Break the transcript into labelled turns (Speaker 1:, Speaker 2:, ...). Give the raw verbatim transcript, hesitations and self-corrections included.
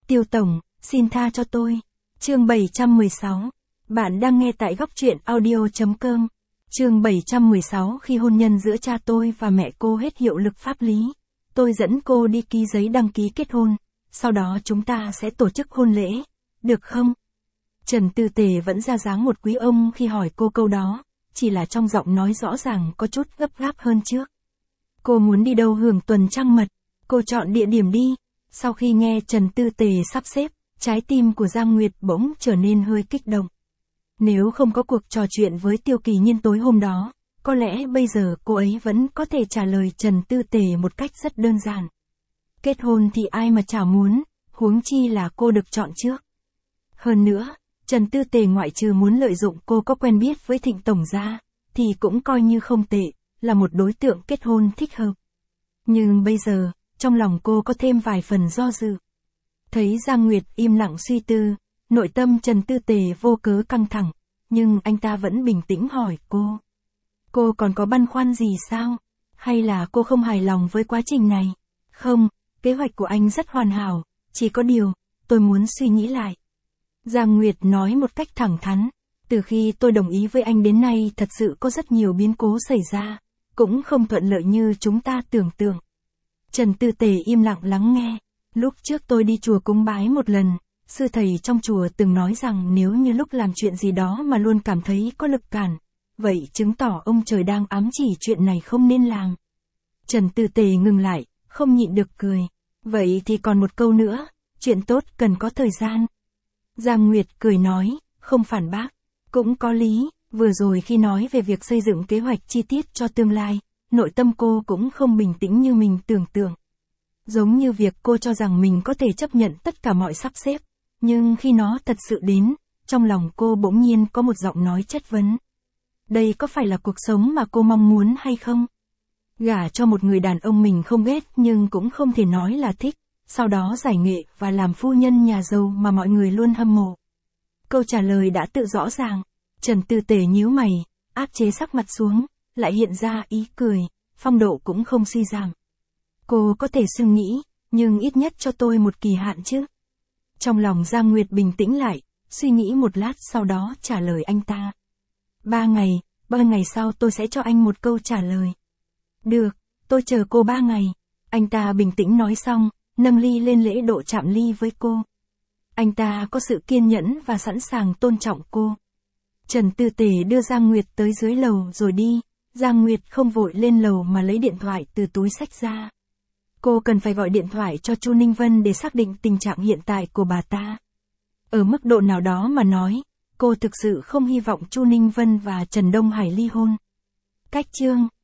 Speaker 1: Tiêu Tổng, xin tha cho tôi. Chương bảy trăm mười sáu. Bạn đang nghe tại góc truyện audio chấm com. Chương bảy trăm mười sáu. Khi hôn nhân giữa cha tôi và mẹ cô hết hiệu lực pháp lý, tôi dẫn cô đi ký giấy đăng ký kết hôn, sau đó chúng ta sẽ tổ chức hôn lễ, được không? Trần Tư Tề vẫn ra dáng một quý ông khi hỏi cô câu đó, chỉ là trong giọng nói rõ ràng có chút gấp gáp hơn trước. Cô muốn đi đâu hưởng tuần trăng mật, cô chọn địa điểm đi. Sau khi nghe Trần Tư Tề sắp xếp, trái tim của Giang Nguyệt bỗng trở nên hơi kích động. Nếu không có cuộc trò chuyện với Tiêu Kỳ Nhiên tối hôm đó, có lẽ bây giờ cô ấy vẫn có thể trả lời Trần Tư Tề một cách rất đơn giản. Kết hôn thì ai mà chả muốn, huống chi là cô được chọn trước. Hơn nữa, Trần Tư Tề ngoại trừ muốn lợi dụng cô có quen biết với Thịnh Tổng ra, thì cũng coi như không tệ, là một đối tượng kết hôn thích hợp. Nhưng bây giờ, trong lòng cô có thêm vài phần do dự. Thấy Giang Nguyệt im lặng suy tư, nội tâm Trần Tư Tề vô cớ căng thẳng, nhưng anh ta vẫn bình tĩnh hỏi cô. Cô còn có băn khoăn gì sao? Hay là cô không hài lòng với quá trình này? Không, kế hoạch của anh rất hoàn hảo, chỉ có điều, tôi muốn suy nghĩ lại. Giang Nguyệt nói một cách thẳng thắn, từ khi tôi đồng ý với anh đến nay thật sự có rất nhiều biến cố xảy ra, cũng không thuận lợi như chúng ta tưởng tượng. Trần Tư Tề im lặng lắng nghe, lúc trước tôi đi chùa cúng bái một lần, sư thầy trong chùa từng nói rằng nếu như lúc làm chuyện gì đó mà luôn cảm thấy có lực cản, vậy chứng tỏ ông trời đang ám chỉ chuyện này không nên làm. Trần Tư Tề ngừng lại, không nhịn được cười, vậy thì còn một câu nữa, chuyện tốt cần có thời gian. Giang Nguyệt cười nói, không phản bác, cũng có lý, vừa rồi khi nói về việc xây dựng kế hoạch chi tiết cho tương lai, nội tâm cô cũng không bình tĩnh như mình tưởng tượng. Giống như việc cô cho rằng mình có thể chấp nhận tất cả mọi sắp xếp, nhưng khi nó thật sự đến, trong lòng cô bỗng nhiên có một giọng nói chất vấn. Đây có phải là cuộc sống mà cô mong muốn hay không? Gả cho một người đàn ông mình không ghét nhưng cũng không thể nói là thích, sau đó giải nghệ và làm phu nhân nhà giàu mà mọi người luôn hâm mộ. Câu trả lời đã tự rõ ràng. Trần Tư Tề nhíu mày, áp chế sắc mặt xuống, lại hiện ra ý cười, phong độ cũng không suy giảm. Cô có thể suy nghĩ, nhưng ít nhất cho tôi một kỳ hạn chứ. Trong lòng Giang Nguyệt bình tĩnh lại, suy nghĩ một lát sau đó trả lời anh ta. Ba ngày, ba ngày sau tôi sẽ cho anh một câu trả lời. Được, tôi chờ cô ba ngày. Anh ta bình tĩnh nói xong, nâng ly lên lễ độ chạm ly với cô. Anh ta có sự kiên nhẫn và sẵn sàng tôn trọng cô. Trần Tư Tề đưa Giang Nguyệt tới dưới lầu rồi đi. Giang Nguyệt không vội lên lầu mà lấy điện thoại từ túi xách ra. Cô cần phải gọi điện thoại cho Chu Ninh Vân để xác định tình trạng hiện tại của bà ta. Ở mức độ nào đó mà nói, cô thực sự không hy vọng Chu Ninh Vân và Trần Đông Hải ly hôn. Cách chương